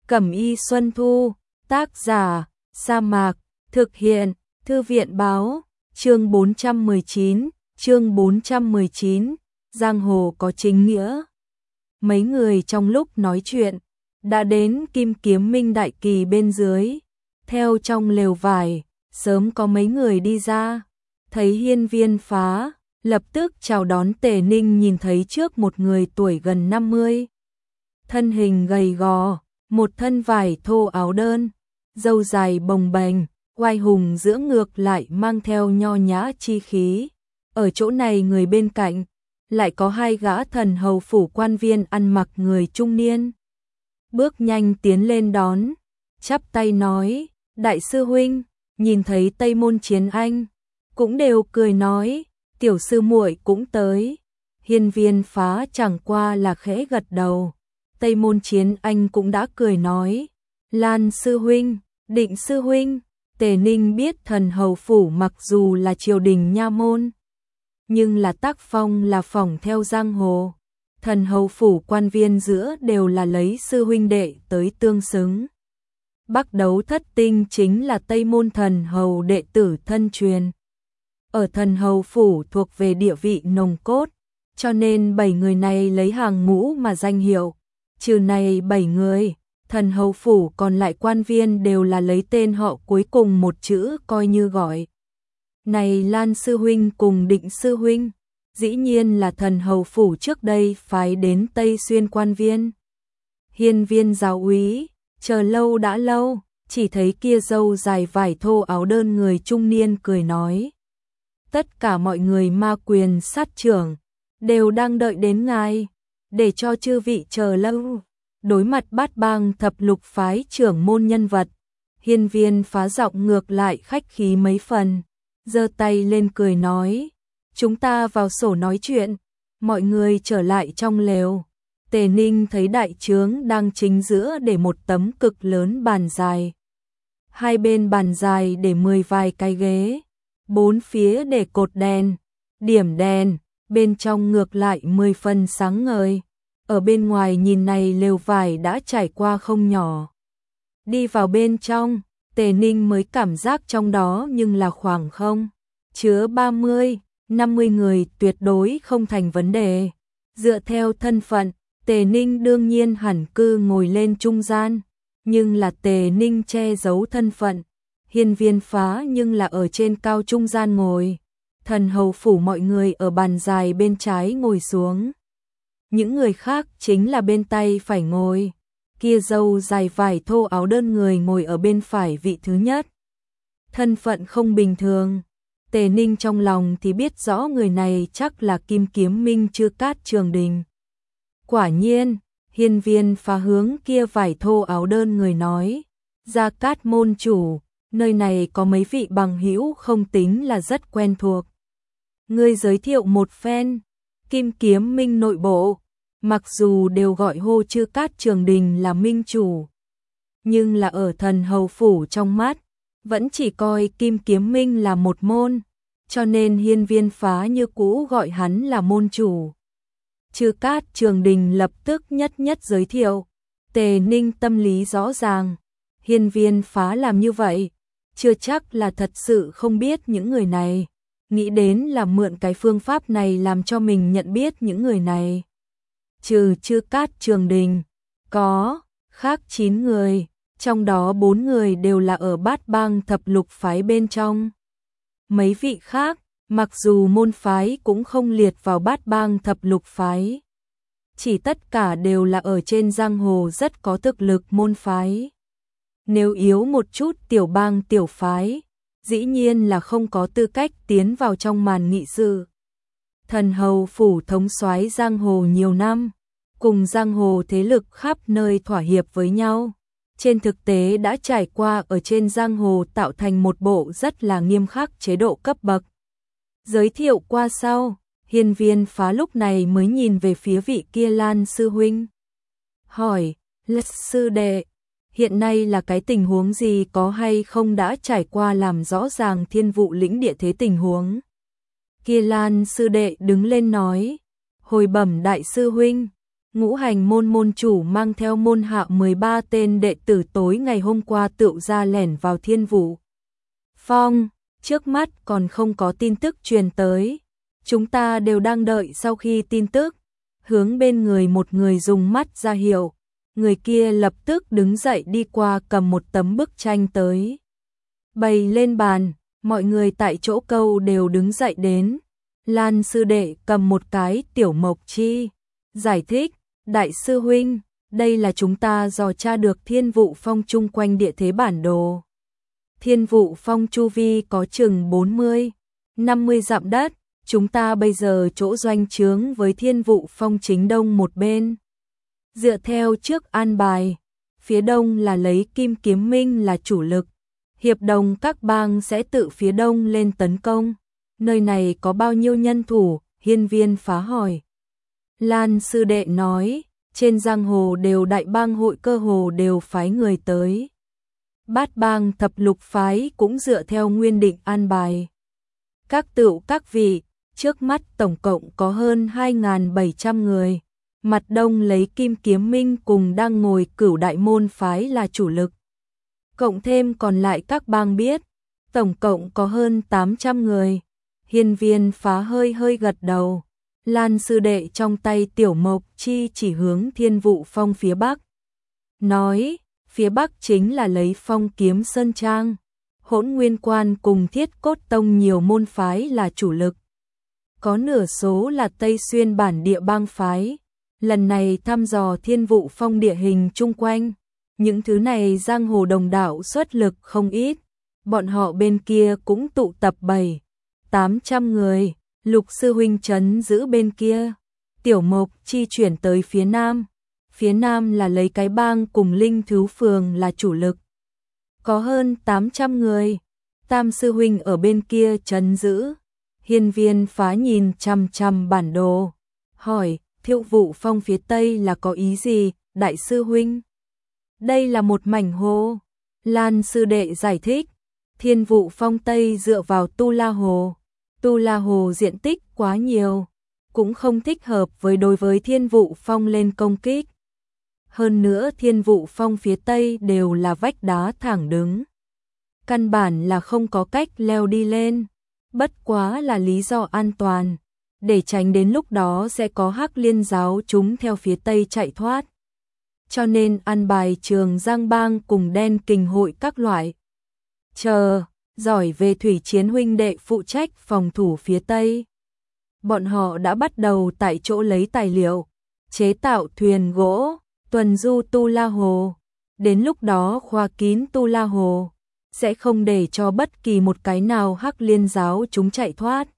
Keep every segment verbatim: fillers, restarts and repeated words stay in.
Cẩm y Xuân Thu, tác giả, Sa Mạc, thực hiện, Thư viện báo, chương bốn trăm mười chín, chương bốn trăm mười chín, giang hồ có chính nghĩa. Mấy người trong lúc nói chuyện, đã đến Kim Kiếm Minh Đại Kỳ bên dưới, theo trong lều vải, sớm có mấy người đi ra, thấy Hiên Viên Phá, lập tức chào đón. Tề Ninh nhìn thấy trước một người tuổi gần năm mươi, thân hình gầy gò, một thân vải thô áo đơn, râu dài bồng bềnh, oai hùng giữa ngược lại mang theo nho nhã chi khí. Ở chỗ này người bên cạnh, lại có hai gã thần hầu phủ quan viên ăn mặc người trung niên. Bước nhanh tiến lên đón, chắp tay nói, đại sư huynh, nhìn thấy Tây Môn Chiến Anh, cũng đều cười nói, tiểu sư muội cũng tới. Hiên Viên Phá chẳng qua là khẽ gật đầu. Tây Môn Chiến Anh cũng đã cười nói, Lan sư huynh, Định sư huynh. Tề Ninh biết thần hầu phủ mặc dù là triều đình nha môn, nhưng là tác phong là phỏng theo giang hồ. Thần hầu phủ quan viên giữa đều là lấy sư huynh đệ tới tương xứng. Bắc Đấu Thất Tinh chính là Tây Môn thần hầu đệ tử thân truyền. Ở thần hầu phủ thuộc về địa vị nồng cốt, cho nên bảy người này lấy hàng ngũ mà danh hiệu. Trừ này bảy người, thần hầu phủ còn lại quan viên đều là lấy tên họ cuối cùng một chữ coi như gọi. Này Lan sư huynh cùng Định sư huynh, dĩ nhiên là thần hầu phủ trước đây phái đến Tây Xuyên quan viên. Hiên Viên giáo úy, chờ lâu đã lâu, chỉ thấy kia râu dài vải thô áo đơn người trung niên cười nói. Tất cả mọi người ma quyền sát trưởng, đều đang đợi đến ngài, để cho chư vị chờ lâu. Đối mặt Bát Bang thập lục phái trưởng môn nhân vật, Hiên Viên Phá giọng ngược lại khách khí mấy phần, giơ tay lên cười nói, chúng ta vào sổ nói chuyện. Mọi người trở lại trong lều. Tề Ninh thấy đại trướng đang chính giữa để một tấm cực lớn bàn dài, hai bên bàn dài để mười vài cái ghế, bốn phía để cột đèn, điểm đèn, bên trong ngược lại mười phần sáng ngời. Ở bên ngoài nhìn này lều vải đã trải qua không nhỏ. Đi vào bên trong, Tề Ninh mới cảm giác trong đó nhưng là khoảng không chứa ba mươi, năm mươi người tuyệt đối không thành vấn đề. Dựa theo thân phận, Tề Ninh đương nhiên hẳn cư ngồi lên trung gian, nhưng là Tề Ninh che giấu thân phận. Hiên Viên Phá nhưng là ở trên cao trung gian ngồi. Thần hầu phủ mọi người ở bàn dài bên trái ngồi xuống. Những người khác chính là bên tay phải ngồi. Kia râu dài vải thô áo đơn người ngồi ở bên phải vị thứ nhất. Thân phận không bình thường. Tề Ninh trong lòng thì biết rõ người này chắc là Kim Kiếm Minh Chư Cát Trường Đình. Quả nhiên, Hiên Viên Phá hướng kia vải thô áo đơn người nói, Gia Cát môn chủ, nơi này có mấy vị bằng hữu không tính là rất quen thuộc. Ngươi giới thiệu một phen. Kim Kiếm Minh nội bộ, mặc dù đều gọi hô Chư Cát Trường Đình là minh chủ, nhưng là ở thần hầu phủ trong mắt, vẫn chỉ coi Kim Kiếm Minh là một môn, cho nên Hiên Viên Phá như cũ gọi hắn là môn chủ. Chư Cát Trường Đình lập tức nhất nhất giới thiệu. Tề Ninh tâm lý rõ ràng, Hiên Viên Phá làm như vậy, chưa chắc là thật sự không biết những người này, nghĩ đến là mượn cái phương pháp này làm cho mình nhận biết những người này. Trừ Chư Cát Trường Đình, có khác chín người, trong đó bốn người đều là ở Bát Bang thập lục phái bên trong. Mấy vị khác, mặc dù môn phái cũng không liệt vào Bát Bang thập lục phái, chỉ tất cả đều là ở trên giang hồ rất có thực lực môn phái. Nếu yếu một chút tiểu bang tiểu phái, dĩ nhiên là không có tư cách tiến vào trong màn nghị sự. Thần hầu phủ thống soái giang hồ nhiều năm, cùng giang hồ thế lực khắp nơi thỏa hiệp với nhau, trên thực tế đã trải qua ở trên giang hồ tạo thành một bộ rất là nghiêm khắc chế độ cấp bậc. Giới thiệu qua sau, Hiên Viên Phá lúc này mới nhìn về phía vị kia Lan sư huynh. Hỏi, Lật sư đệ, hiện nay là cái tình huống gì, có hay không đã trải qua làm rõ ràng thiên vụ lĩnh địa thế tình huống. Kia Lan sư đệ đứng lên nói, hồi bẩm đại sư huynh, Ngũ Hành môn môn chủ mang theo môn hạ mười ba tên đệ tử tối ngày hôm qua tựu ra lẻn vào Thiên Vũ Phong, trước mắt còn không có tin tức truyền tới. Chúng ta đều đang đợi sau khi tin tức, hướng bên người một người dùng mắt ra hiệu, người kia lập tức đứng dậy đi qua cầm một tấm bức tranh tới. Bày lên bàn, mọi người tại chỗ câu đều đứng dậy đến. Lan sư đệ cầm một cái tiểu mộc chi, giải thích, đại sư huynh, đây là chúng ta dò tra được Thiên Vũ Phong chung quanh địa thế bản đồ. Thiên Vũ Phong chu vi có chừng bốn mươi, năm mươi dặm đất, chúng ta bây giờ chỗ doanh trướng với Thiên Vũ Phong chính đông một bên. Dựa theo trước an bài, phía đông là lấy Kim Kiếm Minh là chủ lực, hiệp đồng các bang sẽ tự phía đông lên tấn công. Nơi này có bao nhiêu nhân thủ? Hiên Viên phá hỏi. Lan sư đệ nói, trên giang hồ đều đại bang hội cơ hồ đều phái người tới. Bát bang thập lục phái cũng dựa theo nguyên định an bài. Các tựu các vị, trước mắt tổng cộng có hơn hai nghìn bảy trăm người. Mặt đông lấy Kim Kiếm Minh cùng đang ngồi Cửu Đại môn phái là chủ lực. Cộng thêm còn lại các bang biết, tổng cộng có hơn tám trăm người. Hiên Viên phá hơi hơi gật đầu. Lan sư đệ trong tay tiểu mộc chi chỉ hướng Thiên Vũ Phong phía bắc. Nói, phía bắc chính là lấy Phong Kiếm Sơn Trang. Hỗn Nguyên Quan cùng Thiết Cốt Tông nhiều môn phái là chủ lực. Có nửa số là Tây Xuyên bản địa bang phái. Lần này thăm dò Thiên Vũ Phong địa hình chung quanh. Những thứ này giang hồ đồng đạo xuất lực không ít. Bọn họ bên kia cũng tụ tập bảy, tám trăm người. Lục sư huynh trấn giữ bên kia. Tiểu mộc chi chuyển tới phía nam. Phía nam là lấy cái bang cùng Linh Thú Phường là chủ lực. Có hơn tám trăm người. Tam sư huynh ở bên kia trấn giữ. Hiên Viên phá nhìn chằm chằm bản đồ. Hỏi, Thiên Vũ Phong phía tây là có ý gì, đại sư huynh? Đây là một mảnh hồ. Lan sư đệ giải thích. Thiên Vũ Phong tây dựa vào Tu La Hồ. Tu La Hồ diện tích quá nhiều, cũng không thích hợp với đối với Thiên Vũ Phong lên công kích. Hơn nữa Thiên Vũ Phong phía tây đều là vách đá thẳng đứng. Căn bản là không có cách leo đi lên. Bất quá là lý do an toàn, để tránh đến lúc đó sẽ có Hắc Liên giáo chúng theo phía tây chạy thoát. Cho nên ăn bài Trường Giang Bang cùng Đen Kình hội các loại. Chờ, giỏi về thủy chiến huynh đệ phụ trách phòng thủ phía tây. Bọn họ đã bắt đầu tại chỗ lấy tài liệu, chế tạo thuyền gỗ, tuần du Tu La Hồ. Đến lúc đó khóa kín Tu La Hồ, sẽ không để cho bất kỳ một cái nào Hắc Liên giáo chúng chạy thoát.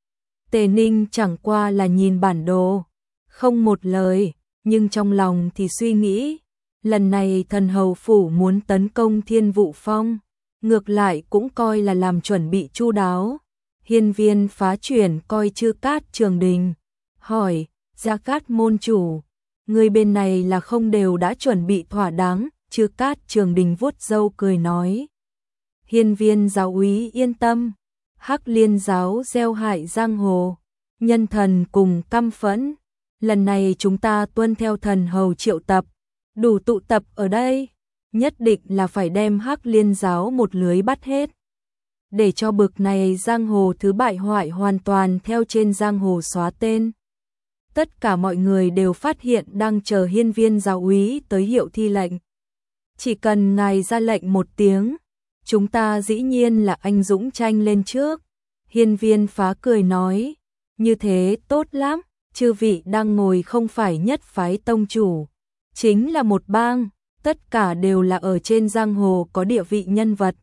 Tề Ninh chẳng qua là nhìn bản đồ, không một lời, nhưng trong lòng thì suy nghĩ, lần này Thần Hầu Phủ muốn tấn công Thiên Vũ Phong, ngược lại cũng coi là làm chuẩn bị chu đáo. Hiên Viên phá chuyển coi Chư Cát Trường Đình, hỏi, Gia Cát môn chủ, người bên này là không đều đã chuẩn bị thỏa đáng? Chư Cát Trường Đình vuốt râu cười nói. Hiên Viên giáo úy yên tâm, Hắc Liên giáo gieo hại giang hồ, nhân thần cùng căm phẫn. Lần này chúng ta tuân theo thần hầu triệu tập, đủ tụ tập ở đây, nhất định là phải đem Hắc Liên giáo một lưới bắt hết. Để cho bực này giang hồ thứ bại hoại hoàn toàn theo trên giang hồ xóa tên. Tất cả mọi người đều phát hiện đang chờ Hiên Viên giáo úy tới hiệu thi lệnh. Chỉ cần ngài ra lệnh một tiếng, chúng ta dĩ nhiên là anh dũng tranh lên trước. Hiên Viên phá cười nói, như thế tốt lắm, chư vị đang ngồi không phải nhất phái tông chủ, chính là một bang, tất cả đều là ở trên giang hồ có địa vị nhân vật.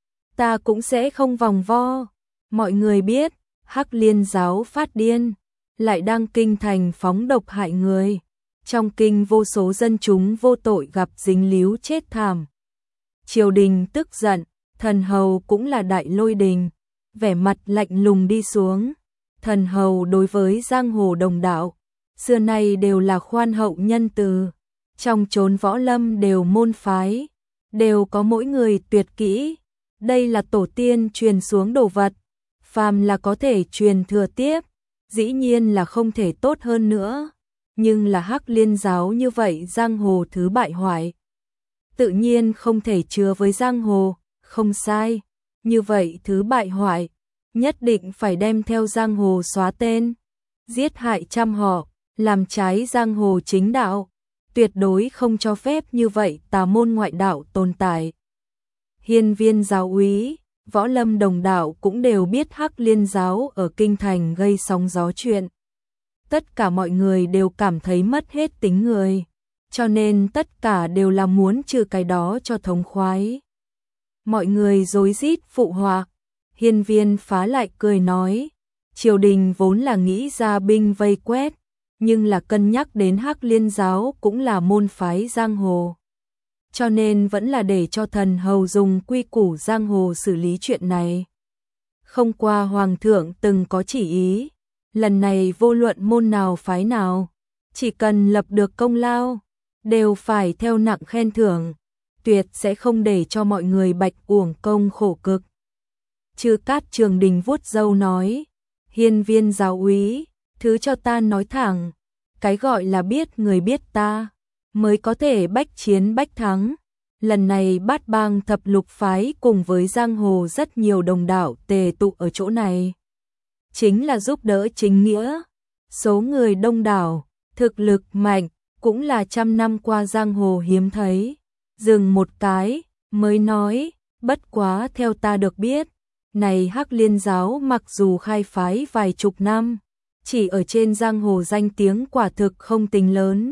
Ta cũng sẽ không vòng vo. Mọi người biết, Hắc Liên giáo phát điên, lại đang kinh thành phóng độc hại người. Trong kinh vô số dân chúng vô tội gặp dính líu chết thảm. Triều đình tức giận, thần hầu cũng là đại lôi đình, vẻ mặt lạnh lùng đi xuống. Thần hầu đối với giang hồ đồng đạo, xưa nay đều là khoan hậu nhân từ. Trong chốn võ lâm đều môn phái, đều có mỗi người tuyệt kỹ. Đây là tổ tiên truyền xuống đồ vật, phàm là có thể truyền thừa tiếp, dĩ nhiên là không thể tốt hơn nữa. nhưng là Hắc Liên giáo như vậy giang hồ thứ bại hoại, tự nhiên không thể chứa với giang hồ, không sai, như vậy thứ bại hoại, nhất định phải đem theo giang hồ xóa tên, giết hại trăm họ, làm trái giang hồ chính đạo, tuyệt đối không cho phép như vậy tà môn ngoại đạo tồn tại. Hiên Viên giáo úy, Võ Lâm đồng đạo cũng đều biết Hắc Liên giáo ở kinh thành gây sóng gió chuyện. Tất cả mọi người đều cảm thấy mất hết tính người, cho nên tất cả đều là muốn trừ cái đó cho thống khoái. Mọi người rối rít phụ họa. Hiên Viên Phá lại cười nói, triều đình vốn là nghĩ ra binh vây quét, nhưng là cân nhắc đến Hắc Liên giáo cũng là môn phái giang hồ, cho nên vẫn là để cho thần hầu dùng quy củ giang hồ xử lý chuyện này. Không qua hoàng thượng từng có chỉ ý, lần này vô luận môn nào phái nào, chỉ cần lập được công lao, đều phải theo nặng khen thưởng, tuyệt sẽ không để cho mọi người bạch uổng công khổ cực. Chư Cát Trường Đình vuốt râu nói, Hiên Viên giáo úy, thứ cho ta nói thẳng, cái gọi là biết người biết ta, mới có thể bách chiến bách thắng. Lần này Bát Bang thập lục phái cùng với giang hồ rất nhiều đồng đạo tề tụ ở chỗ này, chính là giúp đỡ chính nghĩa. Số người đông đảo, thực lực mạnh, cũng là trăm năm qua giang hồ hiếm thấy. Dừng một cái, mới nói, bất quá theo ta được biết, này Hắc Liên giáo mặc dù khai phái vài chục năm, chỉ ở trên giang hồ danh tiếng quả thực không tính lớn.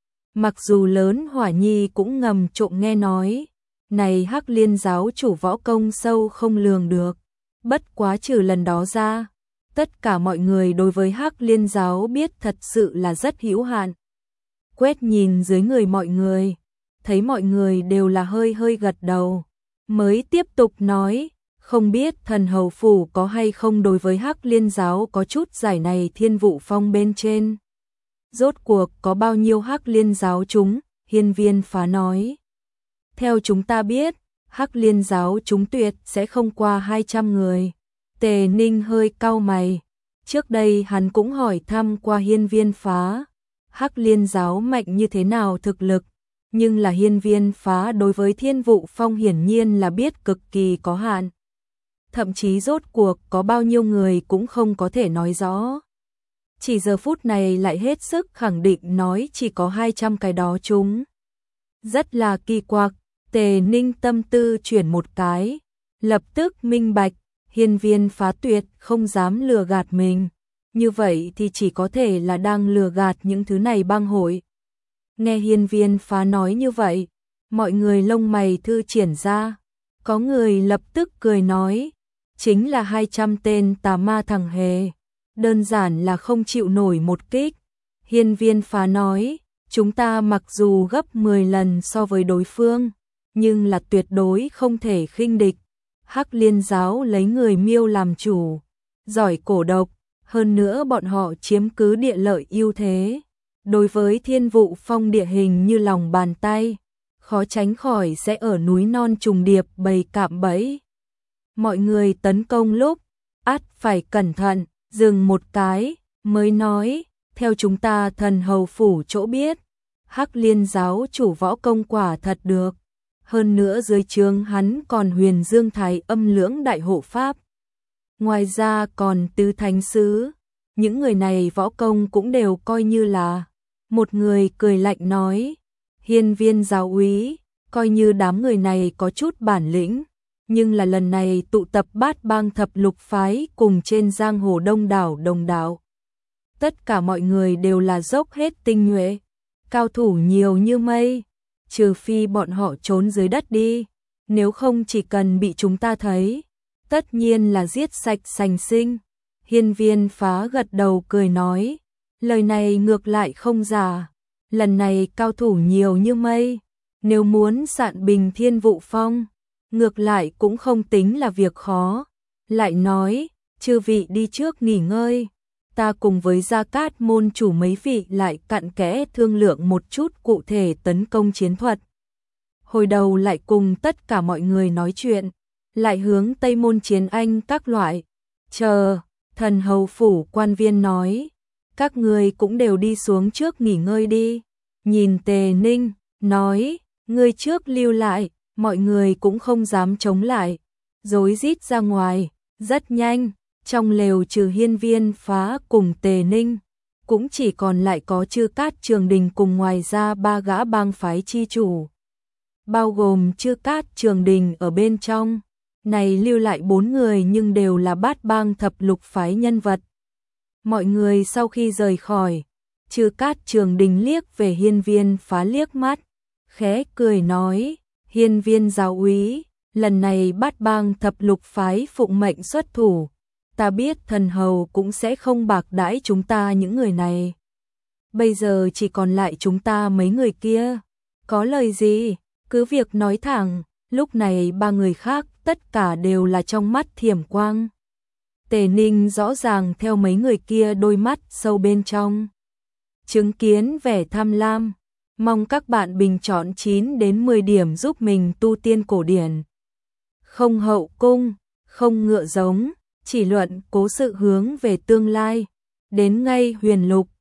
Mặc dù lớn Hỏa Nhi cũng ngầm trộm nghe nói, này Hắc Liên giáo chủ võ công sâu không lường được. Bất quá trừ lần đó ra, tất cả mọi người đối với Hắc Liên giáo biết thật sự là rất hữu hạn. Quét nhìn dưới người mọi người, thấy mọi người đều là hơi hơi gật đầu, mới tiếp tục nói, không biết thần hầu phủ có hay không đối với Hắc Liên giáo có chút giải này Thiên Vũ Phong bên trên. Rốt cuộc có bao nhiêu Hắc Liên giáo chúng? Hiên Viên Phá nói. Theo chúng ta biết, Hắc Liên giáo chúng tuyệt sẽ không qua hai trăm người. Tề Ninh hơi cau mày. Trước đây hắn cũng hỏi thăm qua Hiên Viên Phá, Hắc Liên giáo mạnh như thế nào thực lực, nhưng là Hiên Viên Phá đối với Thiên Vũ Phong hiển nhiên là biết cực kỳ có hạn. Thậm chí rốt cuộc có bao nhiêu người cũng không có thể nói rõ. Chỉ giờ phút này lại hết sức khẳng định nói chỉ có hai trăm cái đó chúng. Rất là kỳ quặc, Tề Ninh tâm tư chuyển một cái, lập tức minh bạch, Hiên Viên Phá tuyệt không dám lừa gạt mình. Như vậy thì chỉ có thể là đang lừa gạt những thứ này bang hội. Nghe Hiên Viên Phá nói như vậy, mọi người lông mày thư triển ra. Có người lập tức cười nói, chính là hai trăm tên tà ma thằng hề. Đơn giản là không chịu nổi một kích. Hiên Viên Phá nói, chúng ta mặc dù gấp mười lần so với đối phương, nhưng là tuyệt đối không thể khinh địch. Hắc Liên giáo lấy người Miêu làm chủ, giỏi cổ độc, hơn nữa bọn họ chiếm cứ địa lợi ưu thế. Đối với Thiên Vũ Phong địa hình như lòng bàn tay, khó tránh khỏi sẽ ở núi non trùng điệp bầy cạm bẫy. Mọi người tấn công lúc, ắt phải cẩn thận, dừng một cái, mới nói, theo chúng ta thần hầu phủ chỗ biết, Hắc Liên giáo chủ võ công quả thật được. Hơn nữa dưới trướng hắn còn Huyền Dương Thái Âm Lưỡng đại hộ pháp. Ngoài ra còn Tứ Thánh Sứ, những người này võ công cũng đều coi như là. Một người cười lạnh nói, Hiên Viên giáo úy, coi như đám người này có chút bản lĩnh, nhưng là lần này tụ tập Bát Bang thập lục phái cùng trên giang hồ đông đảo đồng đạo. Tất cả mọi người đều là dốc hết tinh nhuệ, cao thủ nhiều như mây, trừ phi bọn họ trốn dưới đất đi, nếu không chỉ cần bị chúng ta thấy, tất nhiên là giết sạch sành sinh. Hiên Viên Phá gật đầu cười nói, lời này ngược lại không giả, lần này cao thủ nhiều như mây, nếu muốn sạn bình Thiên Vũ Phong, ngược lại cũng không tính là việc khó. Lại nói, chư vị đi trước nghỉ ngơi, ta cùng với Gia Cát môn chủ mấy vị lại cặn kẽ thương lượng một chút cụ thể tấn công chiến thuật. Hồi đầu lại cùng tất cả mọi người nói chuyện, lại hướng Tây môn chiến anh các loại. Chờ, thần hầu phủ quan viên nói, các người cũng đều đi xuống trước nghỉ ngơi đi. Nhìn Tề Ninh, nói, ngươi trước lưu lại, mọi người cũng không dám chống lại. Rối rít ra ngoài, rất nhanh, trong lều trừ Hiên Viên Phá cùng Tề Ninh, cũng chỉ còn lại có Chư Cát Trường Đình cùng ngoài ra ba gã bang phái chi chủ. Bao gồm Chư Cát Trường Đình ở bên trong, này lưu lại bốn người nhưng đều là bát bang thập lục phái nhân vật. Mọi người sau khi rời khỏi, Chư Cát Trường Đình liếc về Hiên Viên Phá liếc mắt, khẽ cười nói, Hiên Viên giáo úy, lần này bát bang thập lục phái phụng mệnh xuất thủ, ta biết thần hầu cũng sẽ không bạc đãi chúng ta những người này. Bây giờ chỉ còn lại chúng ta mấy người kia, có lời gì, cứ việc nói thẳng. Lúc này ba người khác tất cả đều là trong mắt thiểm quang. Tề Ninh rõ ràng theo mấy người kia đôi mắt sâu bên trong, chứng kiến vẻ tham lam. Mong các bạn bình chọn chín đến mười điểm giúp mình tu tiên cổ điển. Không hậu cung, không ngựa giống, chỉ luận cố sự hướng về tương lai. Đến ngay huyền lục.